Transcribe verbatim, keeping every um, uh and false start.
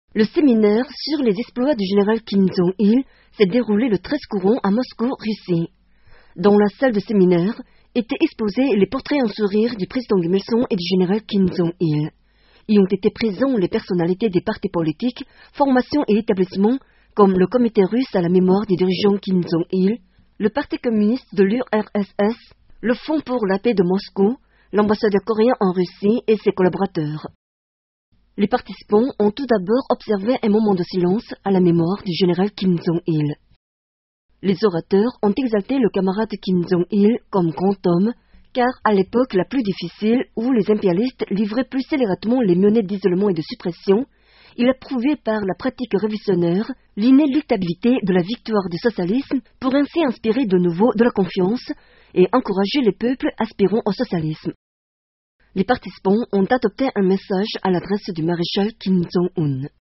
Le séminaire sur les exploits du général Kim Jong-il s'est déroulé le treize courant à Moscou, Russie. Dans la salle de séminaire étaient exposés les portraits en sourire du président Kim Il-sung et du général Kim Jong-il. Y ont été présents les personnalités des partis politiques, formations et établissements comme le comité russe à la mémoire des dirigeants Kim Jong-il, le parti communiste de l'U R S S, le Fonds pour la paix de Moscou, l'ambassadeur coréen en Russie et ses collaborateurs. Les participants ont tout d'abord observé un moment de silence à la mémoire du général Kim Jong-il. Les orateurs ont exalté le camarade Kim Jong-il comme grand homme, car à l'époque la plus difficile où les impérialistes livraient plus scélératement les menées d'isolement et de suppression, il a prouvé par la pratique révolutionnaire l'inéluctabilité de la victoire du socialisme pour ainsi inspirer de nouveau de la confiance et encourager les peuples aspirant au socialisme. Les participants ont adopté un message à l'adresse du maréchal Kim Jong-un.